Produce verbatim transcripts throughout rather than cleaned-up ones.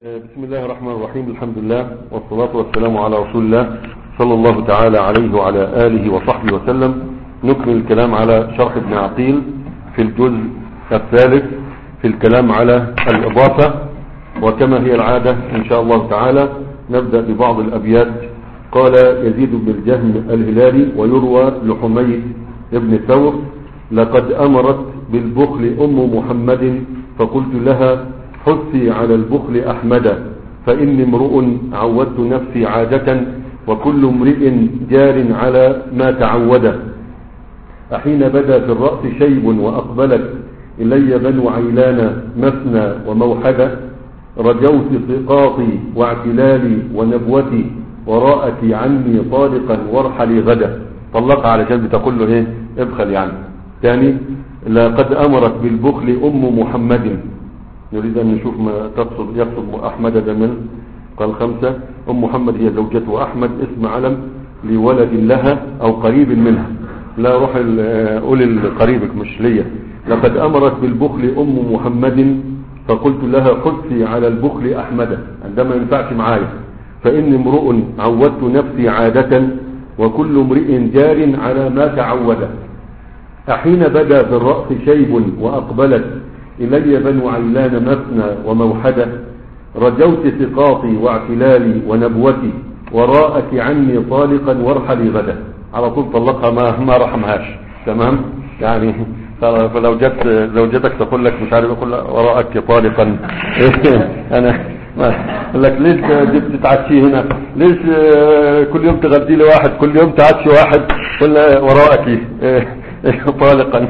بسم الله الرحمن الرحيم. الحمد لله والصلاة والسلام على رسول الله صلى الله تعالى عليه وعلى آله وصحبه وسلم. نكمل الكلام على شرح ابن عقيل في الجزء الثالث في الكلام على الإضافة، وكما هي العادة إن شاء الله تعالى نبدأ ببعض الأبيات. قال يزيد بن الجهم الهلالي ويروى لحميد ابن ثور: لقد أمرت بالبخل أم محمد فقلت لها حثي على البخل أحمدا، فإني امرؤ عودت نفسي عادة وكل امرئ جار على ما تعود. أحين بدا في الرأس شيب وأقبلت إلي بنو عيلان مثنى وموحدة، رجوت سقاطي واعتلالي ونبوتي وراءك عني طالقا وارحلي غدا. طلق على جنب تقول له ايه؟ ابخل يعني. ثاني: لقد أمرت بالبخل أم محمد. نريد أن نشوف ما تقصد يقصد أحمد ده من. قال خمسة: أم محمد هي زوجته أحمد اسم علم لولد لها أو قريب منها. لا روح قول لقريبك مش ليا. لقد أمرت بالبخل أم محمد فقلت لها حثي على البخل أحمدا، عندما ينفعش معايا، فإني امرؤ عودت نفسي عادة وكل امرئ جار على ما تعود. أحين بدا في الرأس شيب وأقبلت إلي بنو عيلان مثنى وموحدة، رجوت سقاطي واعتلالي ونبوتي وراءك عني طالقا وارحلي غدا. على طول طلقها، ما ما رحمهاش. تمام يعني. فلو جت زوجتك تقول لك مش عارف، اقول وراءك طالقا انا اقول لك ليش بتتعشي هنا؟ ليش كل يوم تغدي لي واحد، كل يوم تعشي واحد؟ قل وراءك طالقا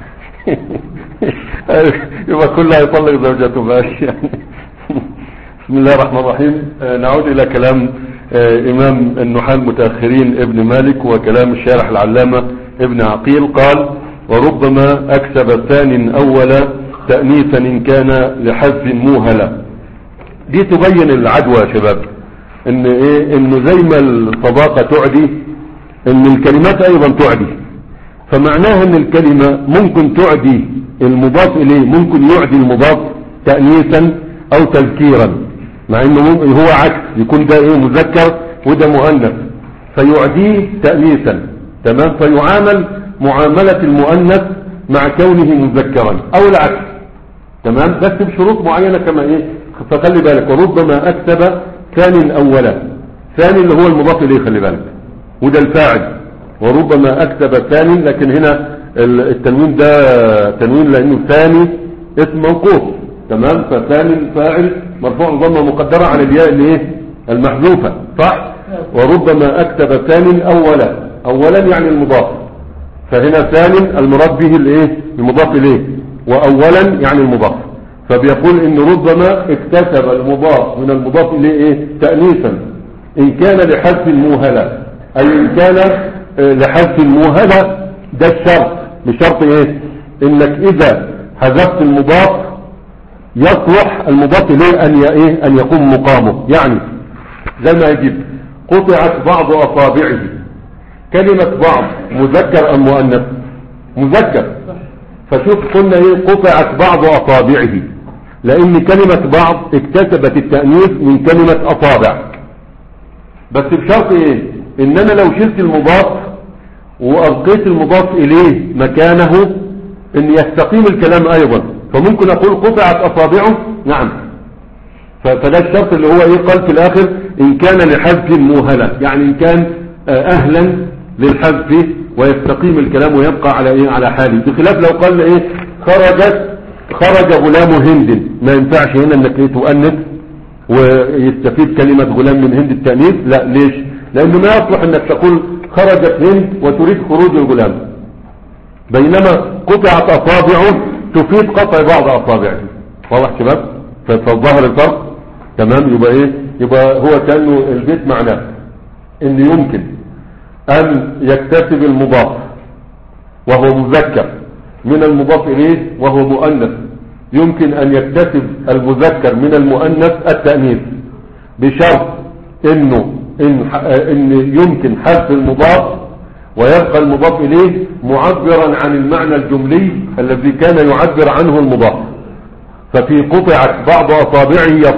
يبقى كلها يطلق زوجته ماشي يعني. بسم الله الرحمن الرحيم. نعود الى كلام امام النحاة المتاخرين ابن مالك وكلام الشارح العلامة ابن عقيل. قال: وربما اكسب ثان اولا تأنيثا ان كان لحذف موهلا. دي تبين العدوى يا شباب، ان ايه؟ انه زي ما الصداقة تعدي، ان الكلمات ايضا تعدي. فمعناها ان الكلمة ممكن تعدي المضاف اليه، ممكن يعدي المضاف تأنيثا او تذكيرا، مع انه هو عكس، يكون ده ايه؟ مذكر وده مؤنث، فيعديه تأنيثا. تمام؟ فيعامل معاملة المؤنث مع كونه مذكرا او العكس. تمام؟ بس بشروط معينة كما ايه؟ فخلي بالك. وربما اكتب ثاني اولا، ثاني اللي هو المضاف اليه، خلي بالك، وده الفاعل. وربما اكتب ثاني، لكن هنا التنوين ده تنوين لانه ثاني اسم موقوف. تمام؟ فثاني الفاعل مرفوع ضمه مقدره على الياء الايه؟ المحذوفه، صح؟ وربما اكتب ثاني اولا، اولا يعني المضاف، فهنا ثاني المراد به الايه؟ المضاف اليه، واولا يعني المضاف. فبيقول ان ربما اكتسب المضاف من المضاف اليه ايه؟ تأنيثا ان كان لحذف الموهله، اي ان كان لحذف الموهله. ده الشرط. بشرط ايه؟ انك اذا حذفت المضاف يصلح المضاف اليه ان ايه؟ ان يقوم مقامه. يعني زي ما يجيب قطعت بعض اصابعه. كلمة بعض مذكر ام مؤنث؟ مذكر. فشوف قلنا ايه؟ قطعت بعض اصابعه، لان كلمة بعض اكتسبت التأنيث من كلمة اصابع. بس بشرط ايه؟ ان انا لو شلت المضاف وابقيت المضاف اليه مكانه ان يستقيم الكلام ايضا. فممكن اقول قطعت اصابعه، نعم، فده الشرط اللي هو ايه؟ قال في الاخر ان كان لحذف موهلة، يعني ان كان اهلا للحذف ويستقيم الكلام ويبقى على ايه؟ على حاله. بخلاف لو قال ايه؟ خرجت خرج غلام هند، ما ينفعش هنا انك ايه؟ تؤنث ويستفيد كلمة غلام من هند التأنيث. لا، ليش؟ لانه ما يصلح انك تقول خرجت هند وتريد خروج الغلام، بينما قطعت اصابعه تفيد قطع بعض اصابعه. واضح شباب؟ فالظاهر الفرق. تمام؟ يبقى ايه؟ يبقى هو كأنه البيت معناه ان يمكن ان يكتسب المضاف وهو مذكر من المضاف اليه وهو مؤنث، يمكن ان يكتسب المذكر من المؤنث التأنيث، بشرط انه إن, إن يمكن حذف المضاف ويبقى المضاف إليه معبرا عن المعنى الجملي الذي كان يعبر عنه المضاف. ففي قطعت بعض أصابعه يصح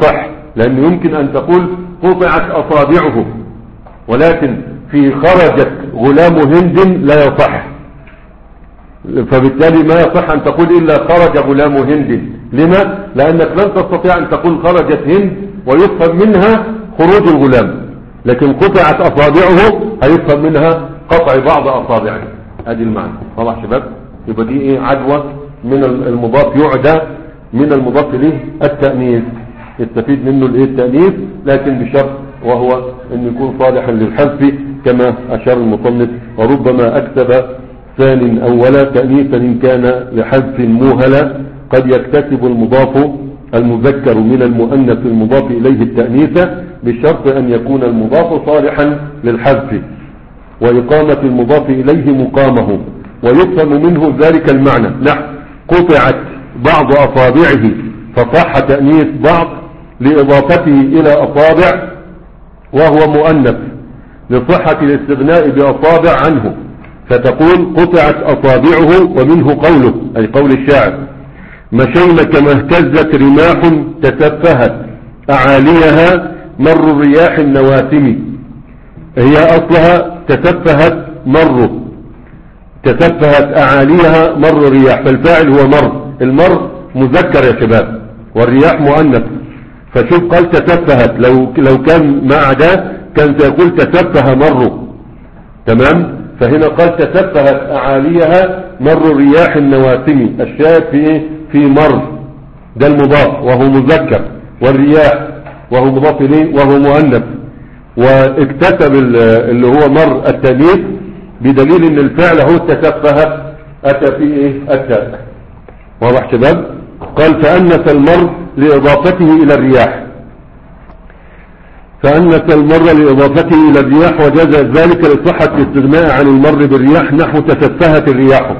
لأن يمكن أن تقول قطعت أصابعه، ولكن في خرجت غلام هند لا يصح، فبالتالي ما يصح أن تقول إلا خرج غلام هند. لما؟ لأنك لن تستطيع أن تقول خرجت هند ويفهم منها خروج الغلام، لكن قطعت أصابعه هيفهم منها قطع بعض أصابعه. هذه المعنى. واضح شباب؟ يبقى دي إيه؟ عدوى من المضاف يعدى من المضاف إليه التأنيث، يستفيد منه الإيه؟ التأنيث، لكن بشرط وهو أن يكون صالحا للحذف كما أشار المصنف. وربما أكتب ثان أولا تأنيثا إن كان لحذف موهلا، قد يكتسب المضاف المذكر من المؤنث المضاف إليه التأنيث بشرط أن يكون المضاف صالحا للحذف وإقامة المضاف إليه مقامه، ويفهم منه ذلك المعنى. نحو قطعت بعض أصابعه فصح تأنيث بعض لإضافته إلى أصابع وهو مؤنث لصحة الاستغناء بأصابع عنه، فتقول قطعت أصابعه، ومنه قوله أي قول الشاعر: مشينا كما اهتزت رماح تسفهت أعاليها مر الرياح النواسم. هي أصلها تسفهت مر، تسفهت أعاليها مر الرياح، فالفاعل هو مر، المر مذكر يا شباب والرياح مؤنث، فشوف قال تسفهت، لو لو كان مع ده كان سيقول تسفه مر، تمام؟ فهنا قال تسفهت أعاليها مر الرياح النواسم. الشاهد في ايه؟ في مر، ده المضاف وهو مذكر، والرياح وهو مضاف اليه وهو مؤنث، واكتسب اللي هو مر التانيث بدليل ان الفعل هو تسفه اتى في ايه؟ التاء. واضح شباب؟ قال فأنث المر لإضافته إلى الرياح، فأنث المر لإضافته إلى الرياح، وجاز ذلك لصحة الاستغناء عن المر بالرياح نحو تسفهت الرياح،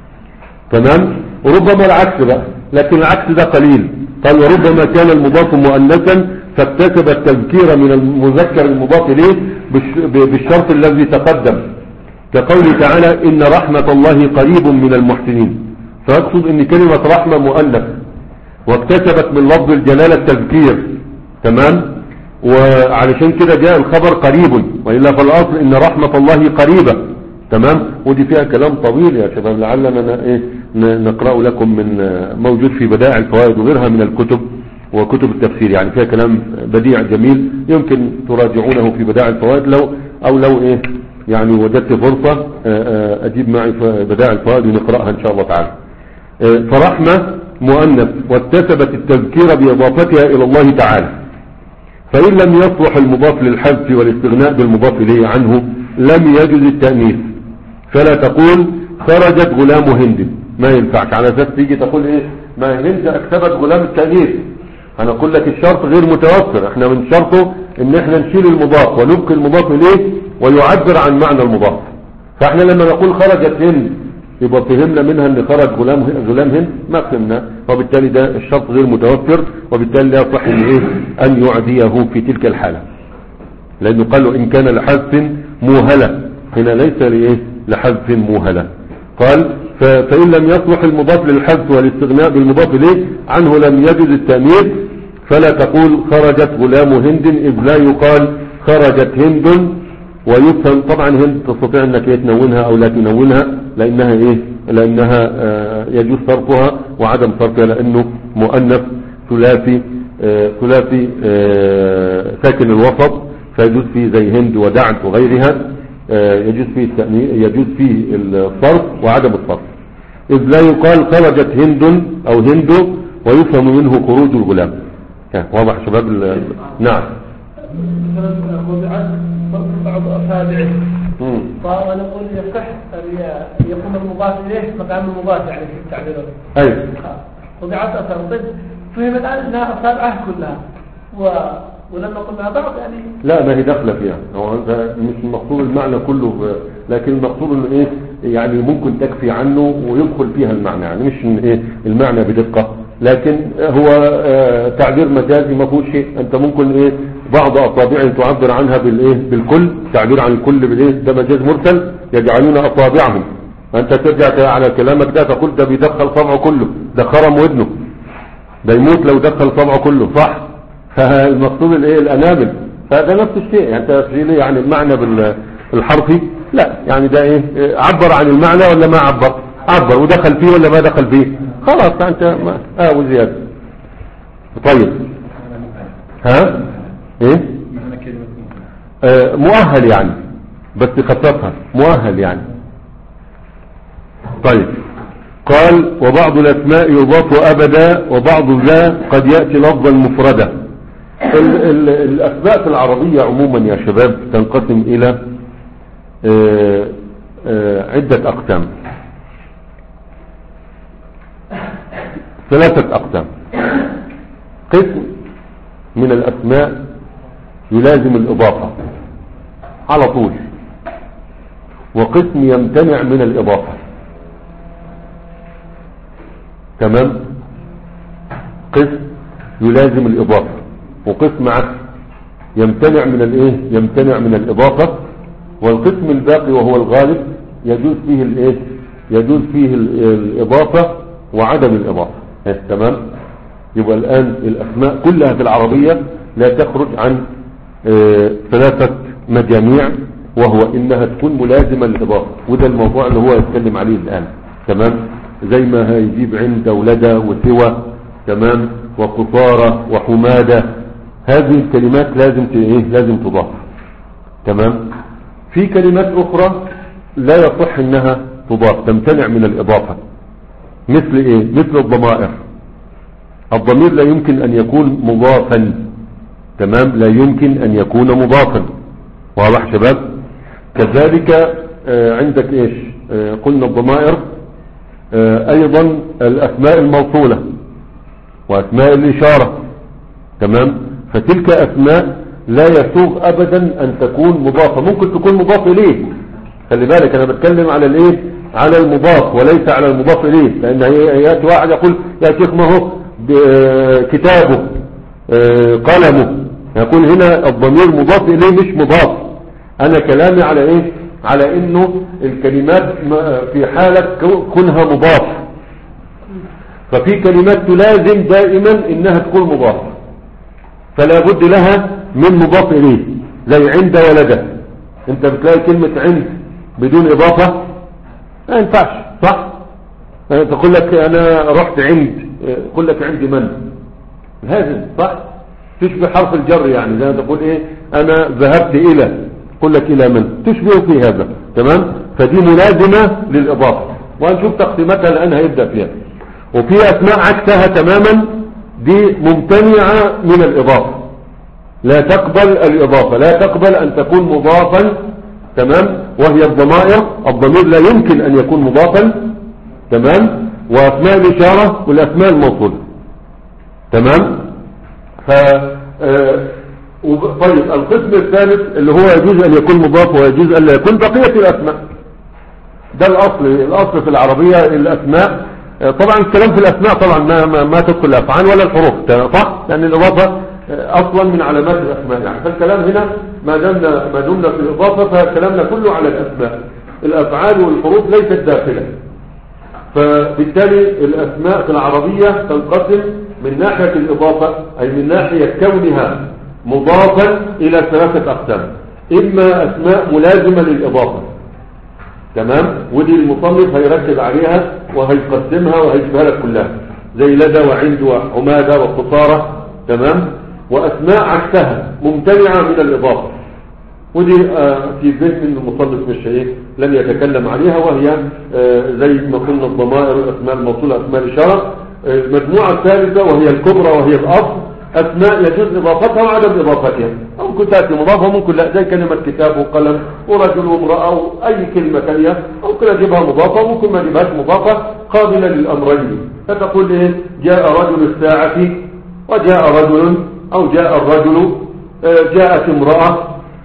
تمام؟ وربما العكس بقى، لكن العكس ده قليل. قال وربما كان المضاف مؤنثا فاكتسب التذكير من المذكر المضاف إليه بالشرط الذي تقدم، كقوله تعالى إن رحمة الله قريب من المحسنين، فيقصد ان كلمة رحمة مؤنث واكتسبت من لفظ الجلالة التذكير، تمام؟ وعلشان كده جاء الخبر قريب، وإلا فالأصل إن رحمة الله قريبة، تمام؟ ودي فيها كلام طويل يا شباب، لعلنا إيه نقرأ لكم من موجود في بدائع الفوائد وغيرها من الكتب وكتب التفسير، يعني فيها كلام بديع جميل يمكن تراجعونه في بدائع الفوائد، لو أو لو إيه يعني وجدت فرصة أجيب معي بدائع الفوائد ونقرأها إن شاء الله تعالى. فرحمة مؤنث واكتسبت التذكير بإضافتها إلى الله تعالى، فإن لم يصلح المضاف للحذف والاستغناء بالمضاف إليه عنه لم يجوز التأنيث، فلا تقول خرجت غلام هند، ما ينفعش على أساس تيجي تقول إيه ما هند أكتسبت غلام التأنيث. أنا أقول لك الشرط غير متوفر، إحنا من شرطه إن إحنا نشيل المضاف ونبقي المضاف إليه ويعبر عن معنى المضاف، فإحنا لما نقول خرجت هند يبقى فهمنا منها ان خرج غلام غلام هند، ما فهمنا، وبالتالي ده الشرط غير متوفر، وبالتالي لا يصح ان ايه ان يعديه في تلك الحالة، لانه قال له ان كان لحذف موهلة، هنا ليس لايه لحذف موهلة. قال فإن لم يصلح المضاف للحذف والاستغناء بالمضاف اليه عنه لم يجوز التأنيث، فلا تقول خرجت غلام هند، اذ لا يقال خرجت هند، ويفهم طبعا هند تستطيع انك تنونها او لا تنونها، لانها ايه لانها آه يجوز صرفها وعدم صرفها، لانه مؤنث ثلاثي آه ثلاثي آه ساكن الوسط، فيجوز فيه زي هند ودعت وغيرها آه يجوز فيه التأنيث، يجوز فيه الصرف وعدم الصرف، اذ لا يقال خرجت هند او هند ويفهم منه خروج الغلام. واضح شباب؟ نعم. بعض أصابعه ونقول يصح يقوم المضاف إليه مقام المضاف يعني في التعبير. أي. وضعت أثر طيب فهم الآن أنها أصابعه كلها و... ولما قلنا بعض يعني لا ما هي داخلة فيها، هو مش المقصود المعنى كله، لكن المقصود إنه إيه يعني ممكن تكفي عنه ويدخل فيها المعنى، يعني مش إيه المعنى بدقة، لكن هو آه تعبير مجازي ما فيهوش شيء. أنت ممكن إيه بعض أصابع تعبر عنها بالإيه بالكل، تعبير عن الكل بالإيه ده مجاز مرسل، يجعلون أصابعهم، أنت ترجع على كلامك ده تقول ده بيدخل صبعه كله، ده خرم ودنه، ده يموت لو دخل صبعه كله، صح؟ فالمقصود الايه الانامل، فده نفس الشيء. يعني تفصيل يعني المعنى بالحرفي لا، يعني ده ايه عبر عن المعنى ولا ما عبر؟ عبر، ودخل فيه ولا ما دخل فيه؟ خلاص انت ما اه وزيادة. طيب ها ايه آه مؤهل يعني، بس خففها مؤهل يعني. طيب قال وبعض الاسماء يضاف ابدا وبعض ذا قد يأتي لفظا مفردا. ال ال الاسماء في العربية عموما يا شباب تنقسم الى آه آه عدة اقسام، ثلاثة اقسام. قسم من الاسماء يلازم الاضافة على طول، وقسم يمتنع من الاضافة. تمام؟ قسم يلازم الاضافة، وقسم عكس يمتنع من الايه يمتنع من الاضافة. والقسم الباقي وهو الغالب يجوز فيه الايه يجوز فيه الاضافة وعدم الاضافة. تمام؟ يبقى الان الاسماء كلها في العربية لا تخرج عن اه ثلاثة مجاميع، وهو انها تكون ملازمة للاضافة، وده الموضوع اللي هو يتكلم عليه الان. تمام؟ زي ما هيجيب عند ولدة وسوى، تمام، وقصارى وحمادة، هذه الكلمات لازم ايه لازم تضاف. تمام؟ في كلمات اخرى لا يصح انها تضاف، تمتنع من الاضافة. مثل ايه؟ مثل الضمائر. الضمير لا يمكن ان يكون مضافا. تمام؟ لا يمكن ان يكون مضافا. واضح شباب؟ كذلك آه عندك ايش آه قلنا الضمائر، آه ايضا الاسماء الموصولة واسماء الاشارة. تمام؟ فتلك اسماء لا يسوغ ابدا ان تكون مضافة. ممكن تكون مضاف اليه، خلي بالك انا بتكلم على الايه على المضاف وليس على المضاف اليه. لان ياتي واحد يقول يا شيخ ما هو كتابه آه قلمه، يقول هنا الضمير مضاف اليه مش مضاف. انا كلامي على ايه على انه الكلمات في حالة كونها مضاف، ففي كلمات تلازم دائما انها تكون مضافة، فلا بد لها من مضاف اليه. زي عند ولده، انت بتلاقي كلمة عند بدون اضافة ما ينفعش، صح؟ تقول لك انا رحت عند، يقول لك عند من؟ هذا صح؟ تشبه حرف الجر، يعني زي ما تقول ايه انا ذهبت الى، يقول لك الى من؟ تشبه في هذا. تمام؟ فدي ملازمة للاضافة، وهنشوف تقسيماتها الان هيبدأ فيها. وفي اسماء عكسها تماما، دي ممتنعة من الاضافة، لا تقبل الاضافة، لا تقبل ان تكون مضافا. تمام؟ وهي الضمائر، الضمير لا يمكن ان يكون مضافا. تمام؟ واسماء الاشارة والاسماء الموصولة. تمام؟ ف آه... طيب القسم الثالث اللي هو يجوز ان يكون مضاف ويجوز ان لا يكون بقية الاسماء. ده الاصل الاصل في العربية الاسماء. طبعا الكلام في الاسماء طبعا ما, ما, ما تدخل الافعال ولا الحروف، صح؟ لان الاضافة اصلا من علامات الاسماء يعني. فالكلام هنا ما دمنا ما دمنا في الاضافة فكلامنا كله على الاسماء. الافعال والحروف ليست داخلة. فبالتالي الاسماء في العربية تنقسم من ناحية الاضافة، اي من ناحية كونها مضافا الى ثلاثة اقسام. اما اسماء ملازمة للاضافة، تمام، ودي المصنف هيركز عليها وهيقسمها وهيجيبها لك كلها، زي لدى وعند وعمادة وقصارى. تمام؟ واسماء عكسها ممتنعة من الاضافة، ودي آه في ذهن المصنف مش ايه لن يتكلم عليها، وهي آه زي ما قلنا الضمائر، الاسماء الموصولة، اسماء الاشارة. المجموعة آه الثالثة وهي الكبرى وهي الاصل، اسماء يجوز اضافتها وعدم اضافتها. ممكن تأتي مضافة وممكن لا، زي كلمة كتاب وقلم ورجل وامرأة واي كلمة ثانية ممكن اجيبها مضافة وممكن ما اجيبهاش مضافة، قابلة للامرين. فتقول ايه جاء رجل الساعة وجاء رجل، او جاء الرجل، جاءت امرأة،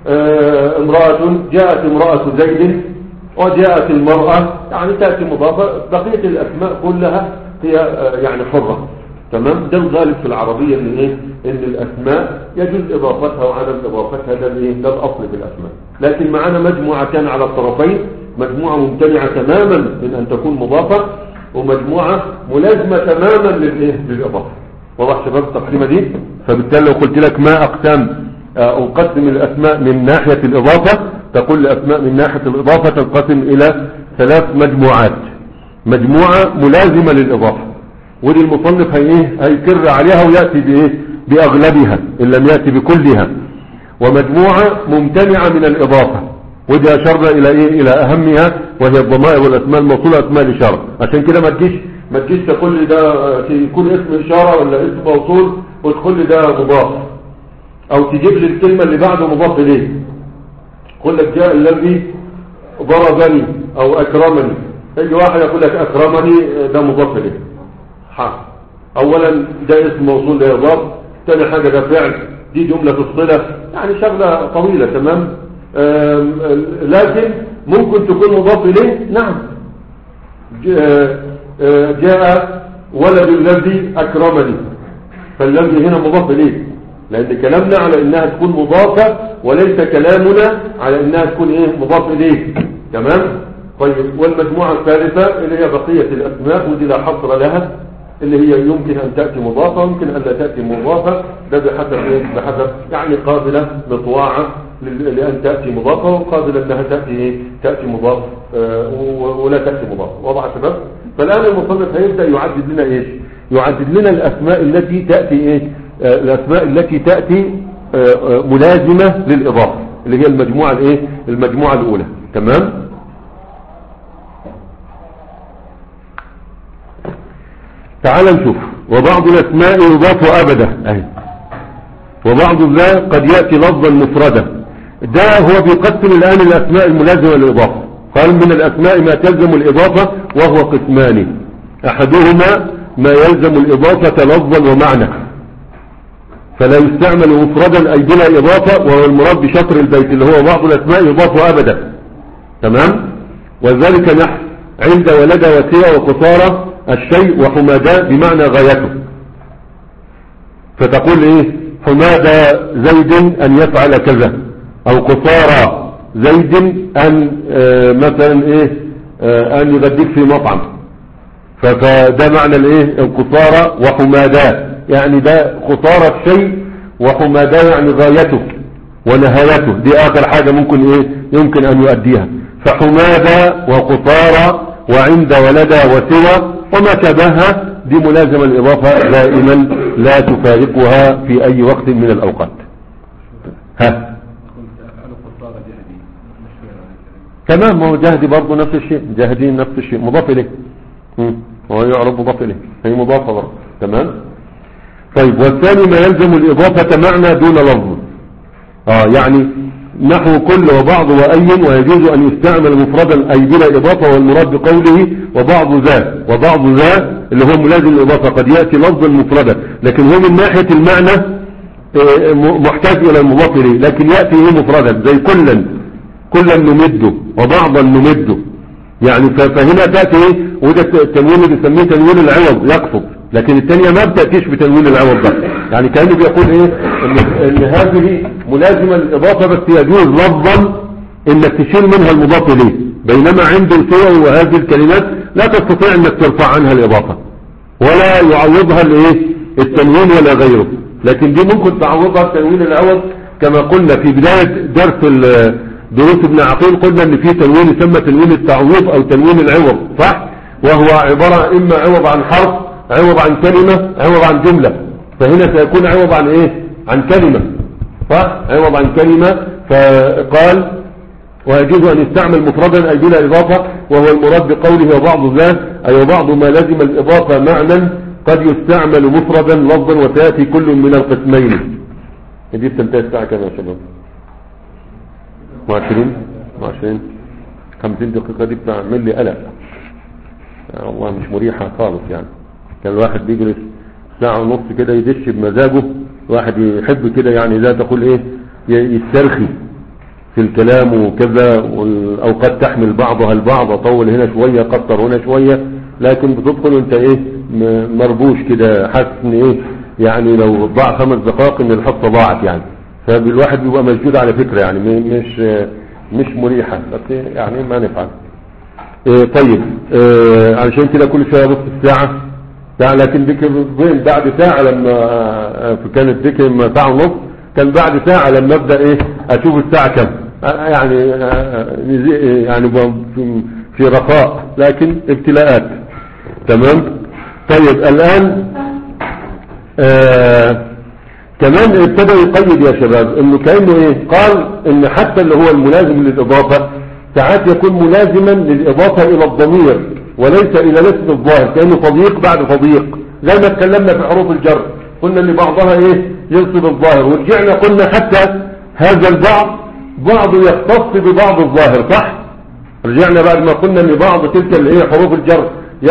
امرأة، جاءت امرأة زيد وجاءت المرأة، يعني تأتي مضافة. بقية الاسماء كلها هي يعني حرة. تمام؟ ده الغالب في العربية ان ايه ان الاسماء يجوز اضافتها وعدم اضافتها، ده الايه ده الاصل في الاسماء. لكن معانا مجموعة كان على الطرفين، مجموعة ممتنعة تماما من ان تكون مضافة، ومجموعة ملازمة تماما للايه للاضافة. واضح شباب التقسيمة دي؟ فبالتالي لو قلت لك ما أقسام أقسم الأسماء من ناحية الإضافة، تقول الأسماء من ناحية الإضافة تنقسم إلى ثلاث مجموعات. مجموعة ملازمة للإضافة، ودي المصنف هي هيكر عليها ويأتي بإيه؟ بأغلبها إن لم يأتي بكلها. ومجموعة ممتنعة من الإضافة، ودي أشرنا إلى إيه؟ إلى أهمها، وهي الضمائر والأسماء الموصولة أسماء الإشارة. عشان كده ما تجيش ما تجيش تقول لي ده يكون اسم إشارة ولا اسم موصول وتقول لي ده مضاف، أو تجيب لي الكلمة اللي بعده مضاف إليه. قل لك جاء الذي ضربني أو أكرمني، يجي واحد يقول لك أكرمني ده مضاف إليه. حق. أولا ده اسم موصول لا يضاف، ثاني حاجة ده فعل، دي جملة الصلة، يعني شغلة طويلة. تمام. لكن ممكن تكون مضاف إليه. نعم، جاء ولد الذي أكرمني، فالذي هنا مضاف إليه، لأن كلامنا على إنها تكون مضافة، وليس كلامنا على إنها تكون إيه؟ مضاف إليه. تمام. طيب، والمجموعة الثالثة اللي هي بقية الأسماء، ودي لا حصر لها، اللي هي يمكن أن تأتي مضافة ويمكن أن لا تأتي مضافة، ده بحسب إيه؟ بحسب يعني قابلة لطواعة لأن تأتي مضافة، وقابلة أنها تأتي إيه؟ تأتي مضاف آه ولا تأتي مضافة. واضح يا شباب؟ فالآن المصنف هيبدأ يعدد لنا إيش؟ يعدد لنا الأسماء التي تأتي إيه؟ آه الأسماء التي تأتي آه ملازمة للإضافة، اللي هي المجموعة الإيه؟ المجموعة الأولى. تمام؟ تعال نشوف. وبعض الأسماء يضاف أبدا أهي، وبعض ذا قد يأتي لفظا مفردا. ده هو بيقسم الآن الأسماء الملازمة للإضافة. قال من الأسماء ما تلزم الإضافة وهو قسمان، أحدهما ما يلزم الإضافة لفظا ومعنى فلا يستعمل مفردا أي بلا إضافة، وهو المراد بشطر البيت اللي هو بعض الأسماء يضاف أبدا. تمام. وذلك نحو عند ولد وسيا وقصارى الشيء وحمادا بمعنى غايته، فتقول ايه؟ حمادة زيد ان يفعل كذا، او قصارى زيد ان آه مثلا ايه آه ان يغديك في مطعم، فده معنى الايه؟ القصارى وحمادا، يعني ده قصارى الشيء، وحمادا يعني غايته ونهايته، دي اخر حاجة ممكن ايه يمكن ان يؤديها. فحمادا وقصارى وعند ولد وسوى وما شابهها دي ملازمة الإضافة دائما لا تفارقها في أي وقت من الأوقات. ها تمام. هو جهدي برضه نفس الشيء، جاهدين نفس الشيء، مضاف إليه، هو يعرف مضاف إليه، هي مضافة برضه. تمام. طيب، والثاني ما يلزم الإضافة معنى دون لفظ، آه يعني نحو كل وبعض وأي، ويجوز أن يستعمل مفردا أي بلا إضافة، والمراد بقوله وبعض ذا. وبعض ذا اللي هو ملازم الإضافة قد يأتي لفظا مفردا، لكن هو من ناحية المعنى محتاج إلى المضاف إليه، لكن يأتي إيه مفردا، زي كلا كلا نمده وبعضا نمده، يعني فهنا تأتي إيه؟ وده التنوين اللي بيسميه تنوين العوض يقصد، لكن الثانية ما بتأتيش بتنوين العوض ده، يعني كأنه بيقول ايه ان, إن هذه ملازمة للإضافة، بس يجوز لفظا انك تشيل منها المضاف اليه، بينما عند السوى وهذه الكلمات لا تستطيع انك ترفع عنها الإضافة ولا يعوضها الايه التنوين ولا غيره، لكن دي ممكن تعوضها بتنوين العوض، كما قلنا في بداية درس دروس ابن عقيل، قلنا ان في تنوين يسمى تنوين التعويض او تنوين العوض، صح؟ وهو عبارة اما عوض عن حرف، عوض عن كلمة، عوض عن جملة، فهنا سيكون عوض عن ايه عن كلمة، صح؟ عوض عن كلمة. فقال ويجوز ان يستعمل مفردا اي بلا اضافة، وهو المراد بقوله وبعض ذا اي وبعض ما لازم الاضافة معنى قد يستعمل مفردا لفظا، وتأتي كل من القسمين. دي بتنتهي الساعة كام يا شباب؟ عشرين عشرين خمسين دقيقة، دي بتعمل لي قلق يعني، والله مش مريحة خالص يعني. كان الواحد بيجلس ساعة ونص كده يدش بمزاجه، الواحد يحب كده يعني ذا تقول ايه يسترخي في الكلام وكذا، والاوقات تحمل بعضها البعض، اطول هنا شوية قطر هنا شوية، لكن بتدخل انت ايه مربوش كده، حاسس ان ايه يعني لو ضاع خمس دقائق ان الحصة ضاعت يعني، فالواحد بيبقى مشدود على فكرة يعني مش مش مريحة، بس يعني ما نفعل. إيه طيب إيه علشان كده كل شوية بص الساعة يعني لكن ذكر فين بعد ساعة لما كانت ذكر لما ساعة ونص، كان بعد ساعة لما ابدأ ايه اشوف الساعة كم، يعني يعني في رخاء لكن ابتلاءات. تمام. طيب الان آه كمان ابتدى يقيد يا شباب انه كأنه ايه، قال ان حتى اللي هو الملازم للاضافة ساعات يكون ملازما للاضافة الى الضمير وليس الى الاسم الظاهر، كأنه تضييق بعد تضييق، زي ما اتكلمنا في حروف الجر قلنا ان بعضها ايه ينصب الظاهر، ورجعنا قلنا حتى هذا البعض بعضه يختص ببعض الظاهر، صح؟ رجعنا بعد ما قلنا ان بعض تلك اللي هي حروف الجر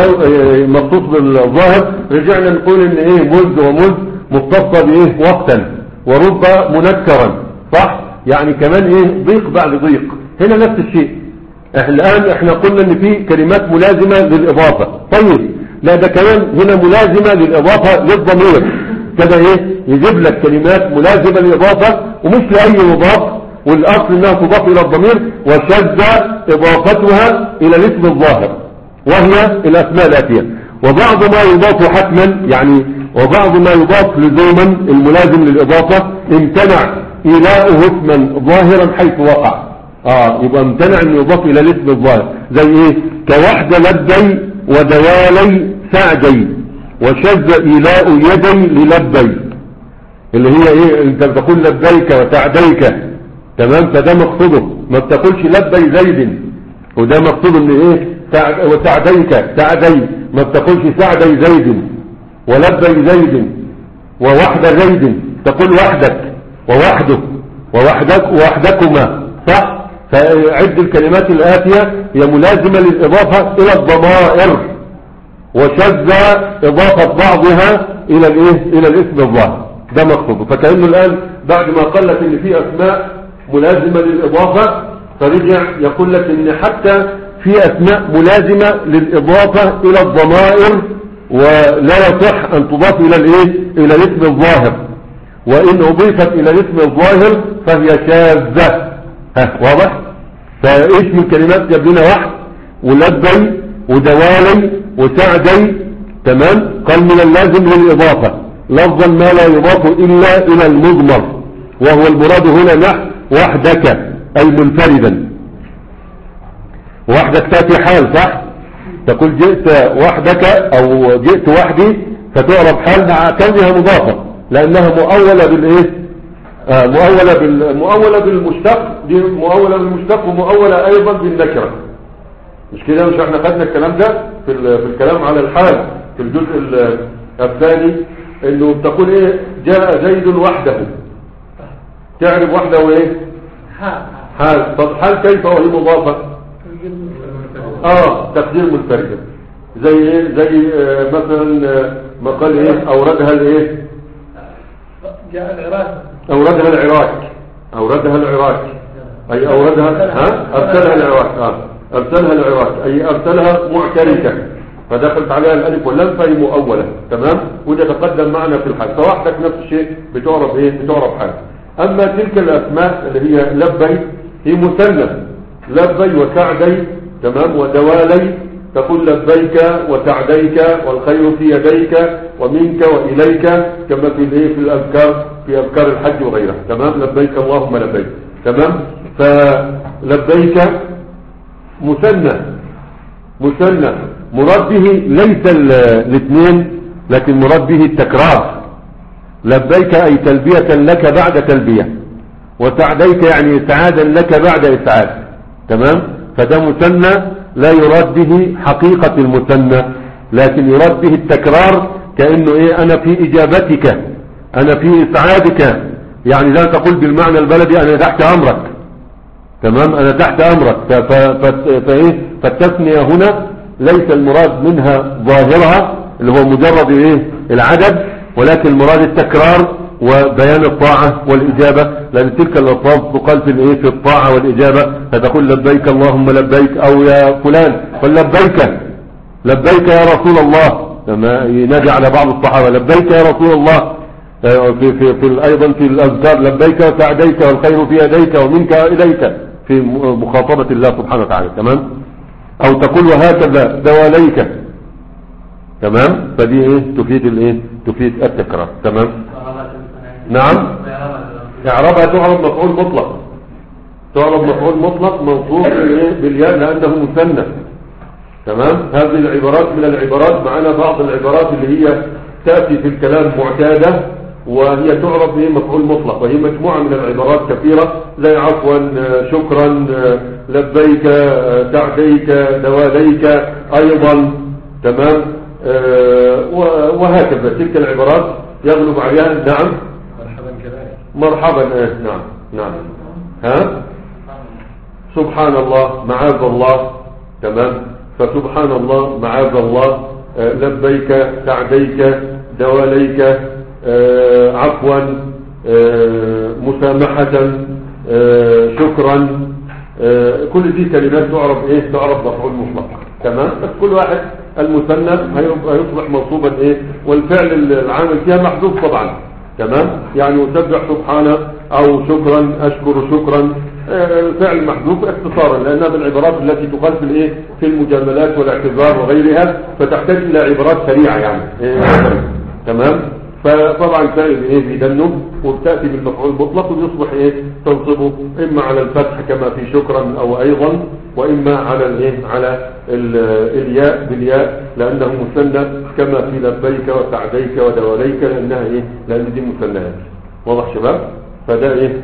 مخصوص بالظاهر، رجعنا نقول ان ايه مذ ومذ مختصة بايه وقتا ورب منكرا، صح؟ يعني كمان ايه ضيق بعد ضيق. هنا نفس الشيء. احنا الان احنا قلنا ان في كلمات ملازمة للاضافة، طيب لا ده كمان هنا ملازمة للاضافة للضمير، كده ايه يجيب لك كلمات ملازمة للاضافة ومش لأي مضاف، والاصل انها تضاف الى الضمير، وشذ اضافتها الى الاسم الظاهر وهي الاسماء الاتية. وبعض ما يضاف حتما يعني وبعض ما يضاف لزوما الملازم للاضافة امتنع ايلاؤه اسما ظاهرا حيث وقع، اه يبقى امتنع انه يضاف الى الاسم الظاهر، زي ايه كوحد لبي ودوالي سعدي، وشذ ايلاء يدي للبي، اللي هي ايه انت بتقول لبيك وسعديك، تمام؟ فده مقصوده، ما بتقولش لبي زيد، وده مقصود ان ايه وسعديك سعدي، ما بتقولش سعدي زيد ولبي زيد ووحد زيد، تقول وحدك ووحده ووحدك ووحدكما، صح؟ فعد الكلمات الآتية هي ملازمة للإضافة إلى الضمائر، وشذ إضافة بعضها إلى الإيه إلى الاسم الظاهر، ده مقصوده. فكأنه الآن بعد ما قال لك إن في أسماء ملازمة للإضافة، فرجع يقول لك إن حتى في أسماء ملازمة للإضافة إلى الضمائر ولا يصح أن تضاف إلى الإيه إلى الاسم الظاهر، وإن أضيفت إلى الاسم الظاهر فهي شاذة. ها واضح؟ فإيش من كلمات جاب لنا واحد ولبي ودوالي وسعدي، تمام؟ قال من اللازم للإضافة لفظا ما لا يضاف إلا إلى المضمر، وهو المراد هنا نحو وحدك أي منفردا. وحدك تأتي حال، صح؟ تقول جئت وحدك أو جئت وحدي، فتعرف حال مع كونها مضافة لأنها مؤولة بالإيه؟ آه مؤولة بال مؤولة بالمشتق، دي مؤولة بالمشتق ومؤولة أيضا بالنكرة، مش كده؟ مش احنا خدنا الكلام ده في في الكلام على الحال في الجزء الثاني، انه بتقول ايه جاء زيد وحده، تعرف وحده ايه حال. طب حال كيف وهي مضافة؟ اه تقدير منفرد، زي ايه زي آه مثلا آه ما قال ايه اوردها الايه جاء العراق، اوردها العراق اوردها العراق اي اوردها ها ارسلها العراق، اه ارسلها العراق اي ارسلها معتركة، فدخلت عليها الالف واللام فهي مؤولة، تمام؟ وده تقدم معنا في الحال. فوحدك نفس الشيء بتعرف ايه بتعرف حال. اما تلك الاسماء اللي هي لبي هي مثنى، لبي وسعدي، تمام؟ ودوالي، تقول لبيك وسعديك والخير في يديك ومنك واليك، كما في الايه في الاذكار في اذكار الحج وغيرها، تمام؟ لبيك اللهم لبيك، تمام؟ فلبيك مثنى مثنى مراد به ليس الاثنين، لكن مراد به التكرار. لبيك اي تلبية لك بعد تلبية، وسعديك يعني اسعادا لك بعد اسعاد، تمام؟ فده مثنى لا يراد به حقيقة المثنى، لكن يراد به التكرار، كأنه ايه انا في اجابتك، انا في اسعادك، يعني لا تقول بالمعنى البلدي انا تحت امرك، تمام؟ انا تحت امرك. فايه فالتثنية هنا ليس المراد منها ظاهرها اللي هو مجرد ايه العدد، ولكن المراد التكرار وبيان الطاعة والإجابة، لأن تلك الألفاظ تقال في الايه في الطاعة والإجابة، فتقول لبيك اللهم لبيك، أو يا فلان قل لبيك لبيك يا رسول الله، كما ينادي على بعض الصحابة لبيك يا رسول الله، في في في أيضا في الأذكار لبيك وسعديك والخير في يديك ومنك إليك في مخاطبة الله سبحانه وتعالى، تمام؟ أو تقول وهكذا دواليك، تمام. فدي ايه تفيد الايه تفيد التكرار. تمام. نعم. اعرابها تعرب مفعول مطلق، تعرب مفعول مطلق منصوب بالياء لانه مثنى. تمام. هذه العبارات من العبارات معنا بعض العبارات اللي هي تأتي في الكلام معتادة وهي تعرف به مفعول مطلق، وهي مجموعة من العبارات كثيرة زي عفوا شكرا لبيك سعديك دواليك ايضا. تمام. وهكذا تلك العبارات يغلب عليها. نعم. مرحبا كذلك. مرحبا. اه نعم نعم. ها سبحان الله معاذ الله. تمام. فسبحان الله معاذ الله آه لبيك سعديك دواليك آه عفوا آه مسامحة آه شكرا آه كل دي كلمات تعرف ايه تعرف مفعول مطلق. تمام. بس كل واحد المثنى هيصبح منصوبا ايه والفعل العامل فيها محذوف طبعا. تمام. يعني يسبح سبحانه او شكرا اشكر شكرا الفعل محذوف اختصارا لانها من العبارات التي تقال في الايه في المجاملات والاعتذار وغيرها، فتحتاج الى عبارات سريعه يعني إيه تمام. فطبعا فاعل ايه بيدنه وبتاتي بالمفعول المطلق ويصبح ايه تنصبه اما على الفتح كما في شكرا او ايضا، واما على الايه على الياء بالياء لانه مثنى كما في لبيك وسعديك ودواليك لانها ايه لان دي مثنيات. واضح شباب؟ فده ايه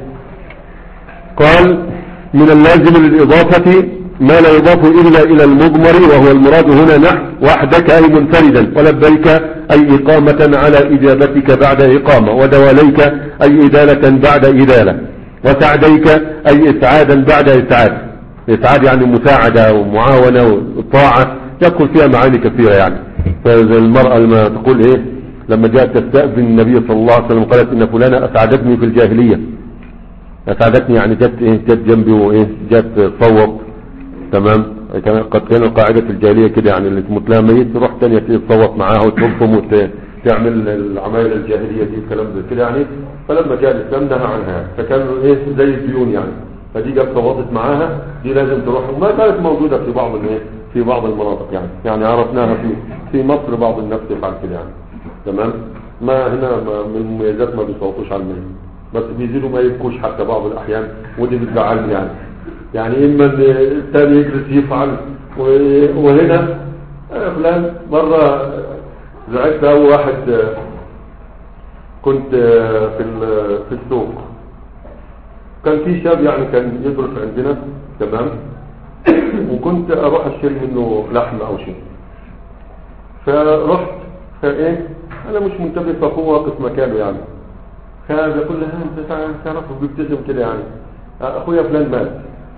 قال من اللازم للإضافة ما لا يضاف إلا إلى المضمر وهو المراد هنا نحو وحدك أي منفردا ولبيك أي إقامة على إجابتك بعد إقامة ودواليك أي إدالة بعد إدالة وسعديك أي إسعادا بعد إسعاد. إسعاد يعني مساعدة ومعاونة وطاعة يدخل فيها معاني كثيرة يعني. فإذا المرأة لما تقول إيه لما جاءت تستأذن النبي صلى الله عليه وسلم قالت إن فلانة أسعدتني في الجاهلية. أسعدتني يعني جت إيه جت جنبي وإيه جت تصوت. تمام. قد كان القاعدة في الجاهلية كده يعني اللي تموت لها ميت تروح تانية تصوت معاها وتنصم وتعمل العمايل الجاهلية دي الكلام ده كده يعني. فلما جاء الإسلام نهى عنها فكانوا إيه زي الديون يعني. فدي جت صوتت معاها دي لازم تروح وما كانت موجودة في بعض الايه في بعض المناطق يعني يعني عرفناها في في مصر بعض الناس يفعل كده يعني. تمام. ما هنا ما من المميزات ما بيصوتوش على الميت بس بيزيدوا ما يبكوش حتى بعض الأحيان ودي بتزعلني يعني. يعني إما الثاني يجلس يفعل وهنا فلان مرة زعلت أول واحد كنت في في السوق كان في شاب يعني كان يدرس عندنا. تمام. وكنت أروح أشتري منه لحم أو شيء فرحت فإيه أنا مش منتبه فأخوه واقف مكانه يعني فهذا يقول لها أنت تعرف بيبتسم كده يعني أخويا فلان مات.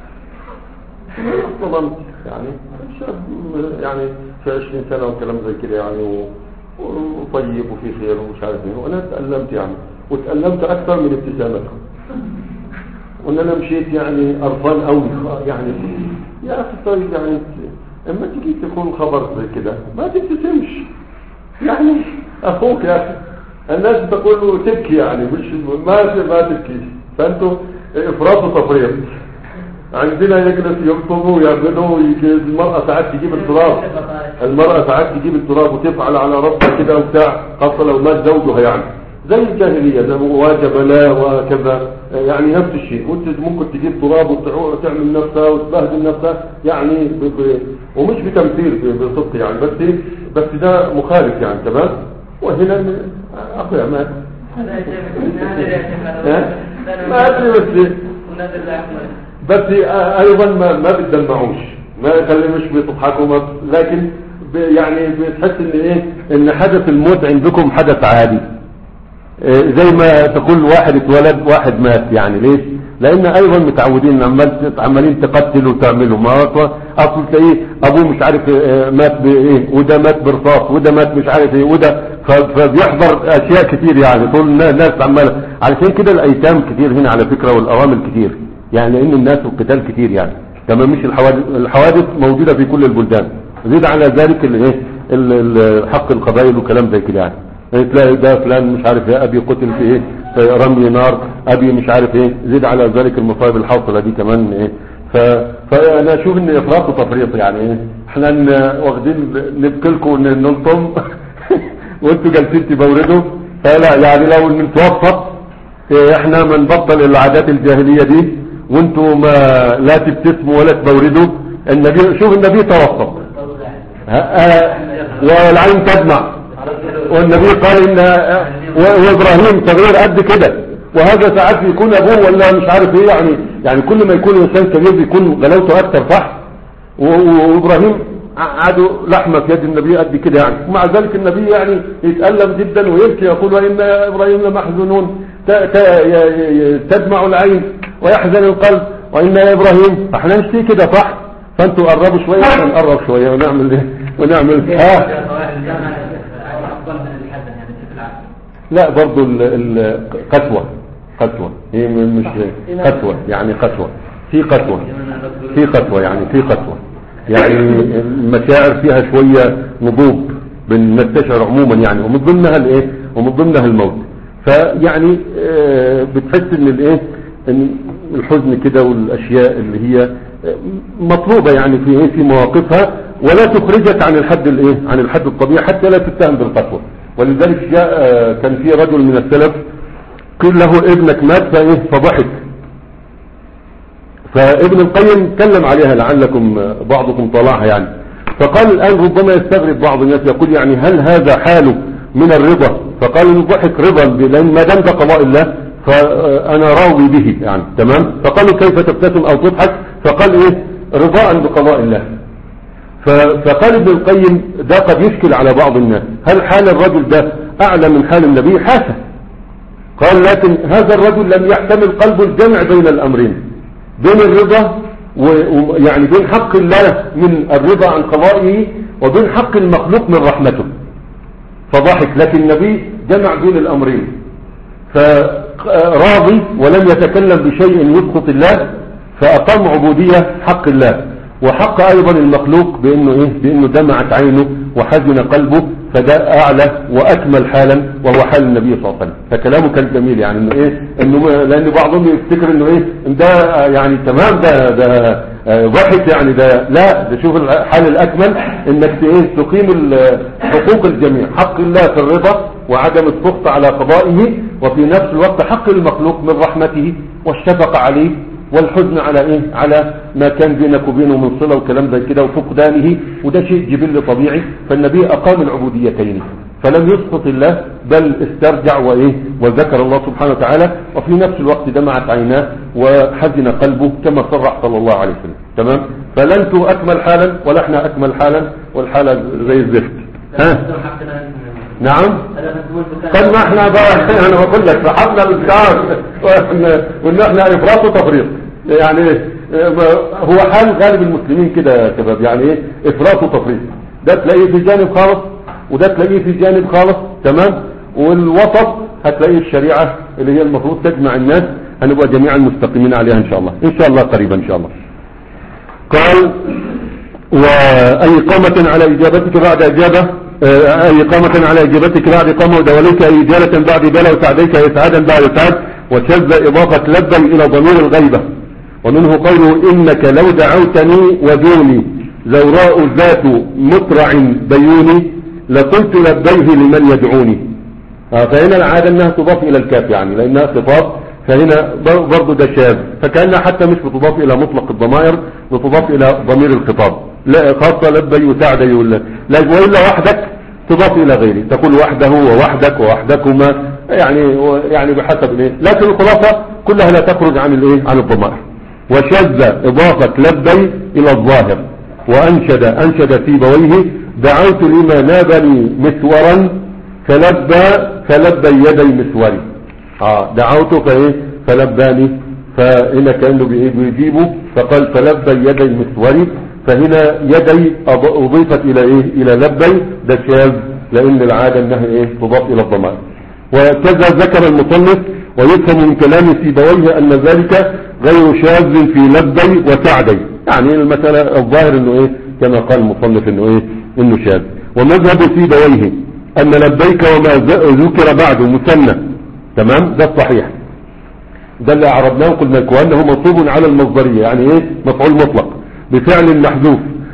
صدمت يعني شاب يعني في عشرين سنة وكلام زي كده يعني وطيب وفي خير ومش عارف ايه وانا تألمت يعني وتألمت اكثر من ابتسامته وان انا مشيت يعني قرفان قوي يعني يا اخي طيب يعني اما تيجي تكون خبر زي كده ما تبتسمش يعني اخوك يا اخي الناس تقول له تبكي يعني مش ما ما تبكي. فانتوا افراط وتفريط عندنا يجلس يخطبوا ويعملوا المرأة ساعات تجيب التراب المرأة ساعات تجيب التراب وتفعل على ربها كده وبتاع خاصة لو مات زوجها يعني زي الجاهلية زي واجب لا وكذا يعني نفس الشيء وانت ممكن تجيب تراب وتعمل نفسها وتبهدل نفسها يعني ب... ب... ومش بتمثيل بصدق يعني بس بس ده مخالف يعني. تمام. وهنا اخويا مات ما ادري بس بس ايضا ما ما بتدمعوش ما يخلي مش بيضحكوا لكن يعني بتحس ان ايه ان حدث الموت عندكم حدث عادي زي ما تقول واحد اتولد واحد مات يعني. ليش؟ لان ايضا متعودين عمال عمالين تقتلوا وتعملوا ما اصل تلاقيه ابوه مش عارف مات بايه وده مات برصاص وده مات مش عارف ايه وده فبيحضر اشياء كتير يعني طول الناس عماله. علشان كده الايتام كتير هنا على فكرة والارامل كتير يعني لان الناس والقتال كتير يعني. تمام. مش الحوادث الحوادث موجودة في كل البلدان. زيد على ذلك الايه حق القبائل وكلام زي كده يعني. تلاقي ده فلان مش عارف ايه ابي قتل في ايه في رمي نار ابي مش عارف ايه. زيد على ذلك المصائب الحاصله دي كمان ايه. ف... فانا اشوف ان افراط وتفريط يعني ايه احنا ن- واخدين نبكلكم ونلطم وانتوا جالسين تبوردوا. فلا يعني لو نتوسط اه، احنا ما نبطل العادات الجاهلية دي، وانتوا ما لا تبتسموا ولا تبوردوا. النبي شوف النبي توسط، ها- اه، والعين تدمع. والنبي قال ان اه، و- وابراهيم صغير قد كده، وهذا ساعات بيكون ابوه ولا مش عارف ايه يعني. يعني كل ما يكون انسان كبير بيكون غلاوته اكتر، صح؟ و- و- وابراهيم قعدوا لحمة في يد النبي قد كده يعني. ومع ذلك النبي يعني يتألم جدا ويبكي، يقول وإن إبراهيم لمحزونون، ت- ت- ي- ي- تدمع العين ويحزن القلب وإن يا إبراهيم. احنا نشتي كده، صح؟ فانتوا قربوا شوية احنا نقرب شوية ونعمل ايه ونعمل ها. لا برضو القسوة، قسوة هي م- مش قسوة يعني، قسوة في قسوة في قسوة يعني في قسوة يعني المشاعر فيها شوية نضوب بالناس تشعر عموما يعني، ومن ضمنها الايه ومن ضمنها الموت. فيعني آه، بتحس ان الايه ان الحزن كده والاشياء اللي هي آه، مطلوبة يعني في ايه في مواقفها، ولا تخرجك عن الحد الايه عن الحد الطبيعي حتى لا تتهم بالقسوة. ولذلك جاء آه، كان في رجل من السلف قيل له ابنك مات فايه فضحك. فابن القيم تكلم عليها لعلكم بعضكم طلعها يعني. فقال الآن ربما يستغرب بعض الناس يقول يعني هل هذا حاله من الرضا؟ فقال إن الضحك رضا، لأن ما دام ده قضاء الله فأنا راضي به يعني، تمام. فقالوا كيف تبتسم أو تضحك؟ فقال إيه رضاء بقضاء الله. ف- فقال ابن القيم ده قد يشكل على بعض الناس، هل حال الرجل ده أعلى من حال النبي؟ حاشا. قال لكن هذا الرجل لم يحتمل قلبه الجمع بين الأمرين، بين الرضا ويعني بين حق الله من الرضا عن قضائه وبين حق المخلوق من رحمته، فضحك. لكن النبي جمع بين الأمرين، فراضي ولم يتكلم بشيء يسقط الله، فأقام عبودية حق الله وحق أيضا المخلوق بأنه إيه بأنه دمعت عينه وحزن قلبه، فده أعلى وأكمل حالا وهو حال النبي صلى الله عليه وسلم. فكلامه كان جميل يعني إنه إيه إنه لأن بعضهم يفتكر إنه إيه إن ده يعني تمام ده ده ضحك يعني، ده لا، ده شوف الحال الأكمل إنك إيه تقيم ال- حقوق الجميع، حق الله في الرضا وعدم السخط على قضائه، وفي نفس الوقت حق المخلوق من رحمته والشفقة عليه والحزن على ايه على ما كان بينك وبينه من صلة وكلام زي كده وفقدانه، وده شيء جبل طبيعي. فالنبي اقام العبوديتين فلم يسقط الله بل استرجع وايه وذكر الله سبحانه وتعالى، وفي نفس الوقت دمعت عيناه وحزن قلبه كما صرح صلى الله عليه وسلم، تمام. فلا انتوا اكمل حالا ولا احنا اكمل حالا، والحالة زي الزفت. ها نعم. طب ما احنا بقى انا بقول لك صحابنا بالكار وان احنا افراط وتفريط يعني. هو حال غالب المسلمين كده يا شباب يعني ايه افراط وتفريط، ده تلاقيه في جانب خالص وده تلاقيه في جانب خالص، تمام. والوسط هتلاقيه الشريعة اللي هي المفروض تجمع الناس، هنبقى جميعا مستقيمين عليها ان شاء الله ان شاء الله قريبا ان شاء الله. قال واي قامة على اجابتك بعد اجابة، أي إقامة على إجابتك بعد إقامة، ودوليك أي جالة بعد بلا، وسعديك أي سعادا بعد سعد. وشذ إضافة لبا إلى ضمير الغيبة. ومنه قوله إنك لو دعوتني ودوني زوراء ذات مترع بيوني لقلت لبيه لمن يدعوني. فهنا العادة أنها تضاف إلى الكاف يعني لأنها خطاب، فهنا برضو ده شاذ، فكأنها حتى مش بتضاف إلى مطلق الضمائر، بتضاف إلى ضمير الخطاب، لا خاصة لبي وسعدي ولا لا، وإلا وحدك تضاف إلى غيره، تقول وحده ووحدك ووحدكما يعني يعني بحسب الايه، لكن الخلاصة كلها لا تخرج عن الايه عن الضمائر. وشذ إضافة لبي إلى الظاهر. وأنشد أنشد سيبويه دعوت لما نابني مسورا فلبى فلبى يدي مسوري. اه دعوته فايه فلباني، فهنا كأنه بيجيبه فقال فلبى يدي مسوري، فهنا يدي أضيفت إلى إيه إلى لبي، ده شاذ لأن العادة أنها إيه تضاف إلى الضمائر. وكذا ذكر المصنف ويفهم من كلام سيبويه أن ذلك غير شاذ في لبي وسعدي، يعني المسألة الظاهر أنه إيه كما قال المصنف أنه إيه أنه شاذ. ومذهب سيبويه أن لبيك وما ذكر بعده مثنى، تمام، ده الصحيح، ده اللي أعرضناه قلنا لكم أنه منصوب على المصدرية، يعني إيه مفعول مطلق بفعل محذوف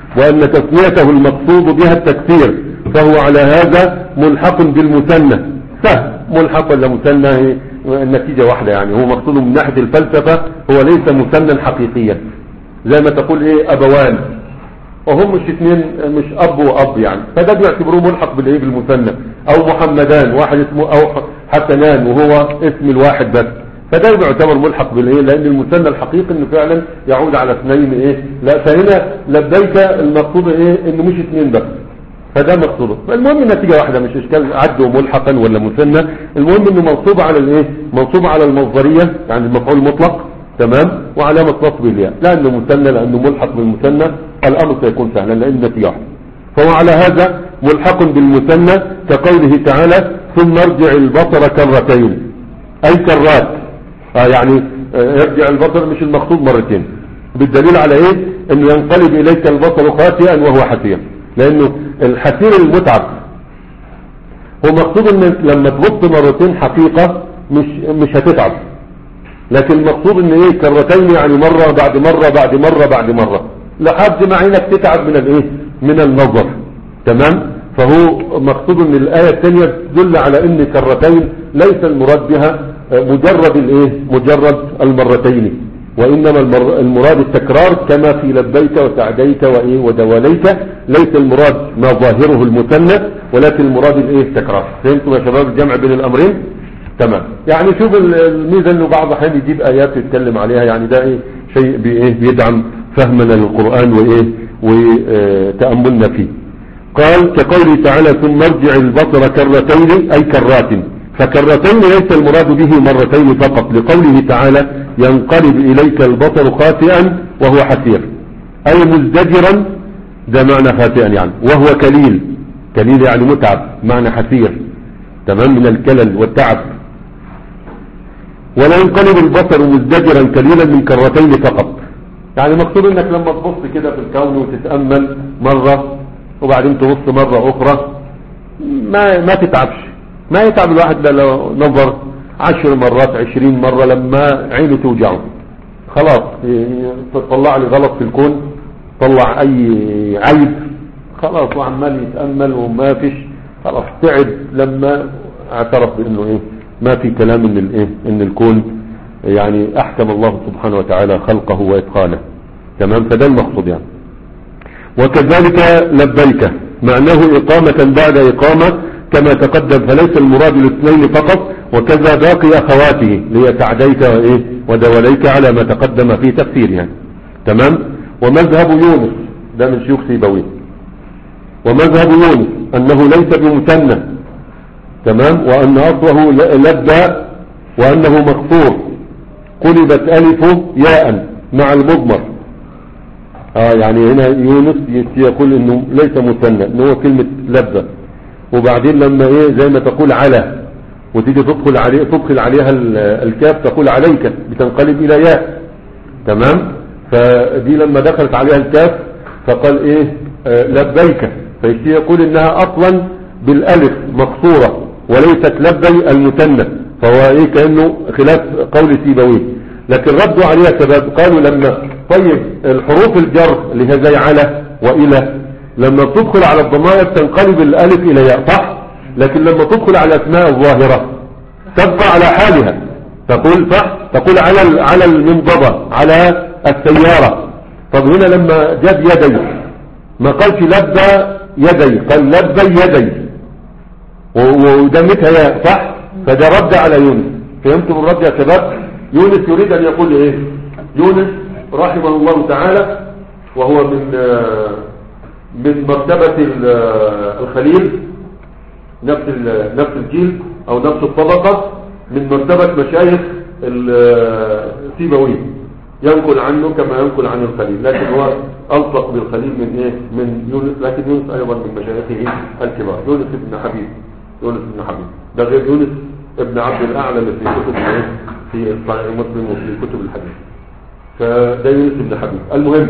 وأن تسميته المقصود بها التكثير، فهو على هذا ملحق بالمثنى. سهل، ملحق ولا مثنى النتيجة واحدة يعني. هو مقصود من ناحية الفلسفة هو ليس مثنى حقيقيا، زي ما تقول ايه ابوان، وهم مش اثنين، مش اب واب يعني، فده بيعتبروه ملحق بالايه بالمثنى. او محمدان، واحد اسمه، او حسنان وهو اسم الواحد بس، فده بيعتبر ملحق بالايه، لان المثنى الحقيقي انه فعلا يعود على اثنين ايه. لا، فهنا لبيك المقصود ايه انه مش اثنين بس، فده مقصوده. فالمهم النتيجة واحدة، مش اشكال عد ملحقا ولا مثنى، المهم انه منصوب على الايه، منصوب على المصدرية يعني المفعول المطلق، تمام، وعلامة نصبه الياء، لانه مثنى، لانه ملحق بالمثنى الامر سيكون سهلا لان النتيجة واحدة. فهو على هذا ملحق بالمثنى كقوله تعالى ثم ارجع البصر كرتين، اي كرات. آه يعني آه يرجع البصر مش المقصود مرتين، بالدليل على ايه انه ينقلب اليك البصر خاسئا وهو حسيا، لانه الحسير المتعب هو مقصود ان لما تبص مرتين حقيقة مش مش هتتعب، لكن المقصود ان ايه كرتين يعني مرة بعد مرة بعد مرة بعد مرة لحد ما عينك تتعب من الايه من النظر، تمام. فهو مقصود ان الآية الثانية تدل على ان كرتين ليس المراد بها مجرد الايه مجرد المرتين، وإنما المراد التكرار كما في لبيك وسعديك وإيه ودواليك، ليس المراد ما ظاهره المثنى، ولكن المراد الايه التكرار. فهمتوا يا شباب الجمع بين الأمرين؟ تمام. يعني شوف الميزة انه بعض الأحيان يجيب آيات يتكلم عليها، يعني ده ايه شيء بايه بيدعم فهمنا للقرآن وايه وتأملنا فيه. قال كقوله تعالى ثم ارجع البصر كرتين أي كرات، فكرتين ليس المراد به مرتين فقط، لقوله تعالى ينقلب إليك البصر خاسئا وهو حسير، أي مزدجرا، ده معنى خاسئا يعني، وهو كليل، كليل يعني متعب، معنى حسير، تمام، من الكلل والتعب. ولا ينقلب البصر مزدجرا كليلا من كرتين فقط، يعني مقصود انك لما تبص كده في الكون وتتأمل مرة وبعدين تبص مرة اخرى ما ما تتعبش، ما يتعب الواحد لو نظر عشر مرات عشرين مرة لما عينه توجعه، خلاص تطلع لي غلط في الكون، طلع اي عيب، خلاص وعمال يتأمل وما فيش، خلاص تعب لما اعترف بانه ايه ما في كلام ان الايه ان الكون يعني احكم الله سبحانه وتعالى خلقه واتقانه، تمام. فده المقصود يعني. وكذلك لبيك معناه اقامة بعد اقامة كما تقدم، فليس المراد الاثنين فقط، وكذا باقي اخواته ليسعديك وايه ودوليك على ما تقدم في تفسيرها، تمام. ومذهب يونس ده من شيوخ سيبويه، ومذهب يونس انه ليس بمثنى، تمام، وان اصله لبى وانه مقصور، قلبت الفه ياء مع المضمر. اه يعني هنا يونس يقول انه ليس مثنى، انه هو كلمة لبى، وبعدين لما ايه زي ما تقول على وتيجي تدخل عليه تدخل عليها الكاف تقول عليك بتنقلب الى ياء، تمام. فدي لما دخلت عليها الكاف فقال ايه آه لبيك، فيشتي يقول انها اصلا بالالف مقصورة وليست لبي المثنى، فهو ايه كأنه خلاف قول سيبويه. لكن ردوا عليها سبب، قالوا لما طيب الحروف الجر اللي هي زي على والى لما تدخل على الضمائر تنقلب الالف الى ياء، صح، لكن لما تدخل على اسماء الظاهرة تبقى على حالها، تقول صح، تقول على على المنضبة على السيارة. طب هنا لما جاب يدي ما قالش لبى يدي، قال لبى يدي ودمتها ياء، صح، فده رد على يونس. فهمتم الرد يا شباب؟ يونس يريد ان يقول ايه؟ يونس رحمه الله تعالى وهو من من مرتبة الخليل، نفس نفس الجيل او نفس الطبقة، من مرتبة مشايخ سيبويه، ينقل عنه كما ينقل عن الخليل، لكن هو ألصق بالخليل من ايه من يونس، لكن يونس ايضا من مشايخه الكبار، يونس ابن حبيب، يونس ابن حبيب ده غير يونس ابن عبد الاعلى اللي في كتب ايه في صحيح مسلم وفي كتب الحديث، فده يونس ابن حبيب. المهم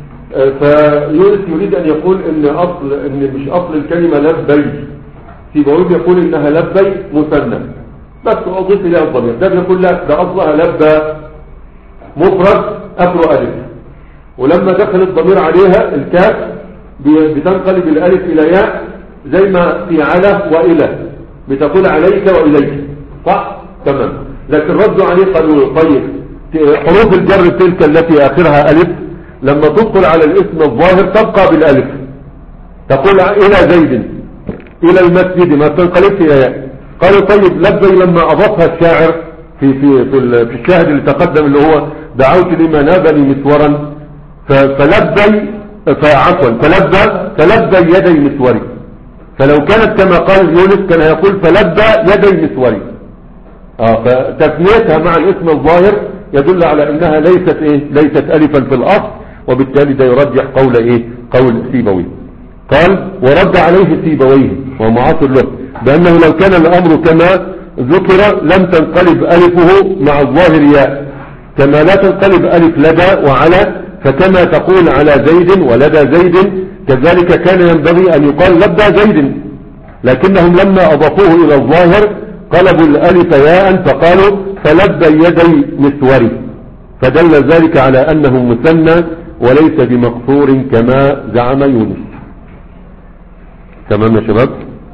فيونس يريد ان يقول ان اصل ان مش اصل الكلمة لبي، سيبويه يقول انها لبي مثنى بس اضيف اليها الضمير، ده بيقول لا ده اصلها لبى مفرد اخره الف، ولما دخل الضمير عليها الكاف بتنقلب الالف الى ياء زي ما في على والى بتقول عليك واليك صح تمام. لكن ردوا عليه قالوا طيب حروف الجر تلك التي اخرها الف لما تدخل على الاسم الظاهر تبقى بالالف تقول الى زيد الى المسجد ما تنقلبش الى ياء. قالوا طيب لبي لما اضافها الشاعر في في في, في الشاهد اللي تقدم اللي هو دعوت لما نابني مسورا فلبي فعفوا فلبى فلبى يدي مسوري. فلو كانت كما قال يونس كان يقول فلبى يدي مسوري. اه فتثنيتها مع الاسم الظاهر يدل على انها ليست ايه ليست الفا في الاصل وبالتالي ده يرجح قول ايه قول سيبويه. قال ورد عليه سيبويه ومعاصر له بانه لو كان الامر كما ذكر لم تنقلب الفه مع الظاهر ياء كما لا تنقلب الف لدى وعلى فكما تقول على زيد ولدى زيد كذلك كان ينبغي ان يقال لدى زيد لكنهم لما اضافوه الى الظاهر قلبوا الالف ياء فقالوا فلبى يدي مسوري فدل ذلك على انه مثنى وليس بمقصور كما زعم يونس. تمام يا شباب.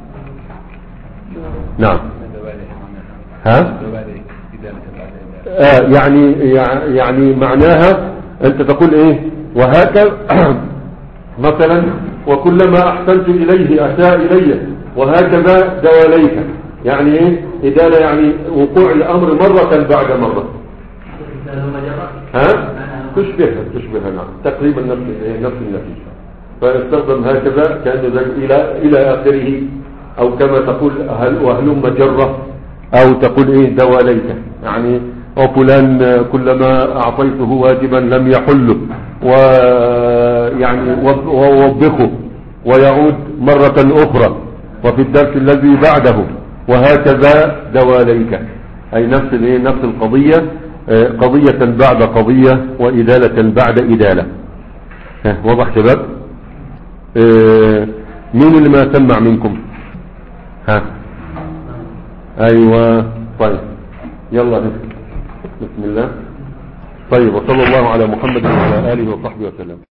نعم ها آه يعني يعني معناها انت تقول ايه وهكذا مثلا وكلما احسنت اليه اساء الي وهكذا دواليك يعني ايه ادالة يعني وقوع الامر مرة بعد مرة. ها تشبهها تشبهها نعم تقريبا نفس نفس النتيجة. فاستخدم هكذا كأنه الى الى اخره او كما تقول هل وهلم جرة او تقول ايه دواليك يعني وفلان كلما اعطيته واجبا لم يحله ويعني ووبخه ويعود مرة اخرى وفي الدرس الذي بعده وهكذا دواليك اي نفس الايه نفس القضية قضية بعد قضية وإدالة بعد إدالة. واضح شباب. مين اللي ما سمع منكم ها ايوه طيب يلا بسم الله. طيب وصلى الله على محمد وعلى آله وصحبه وسلم.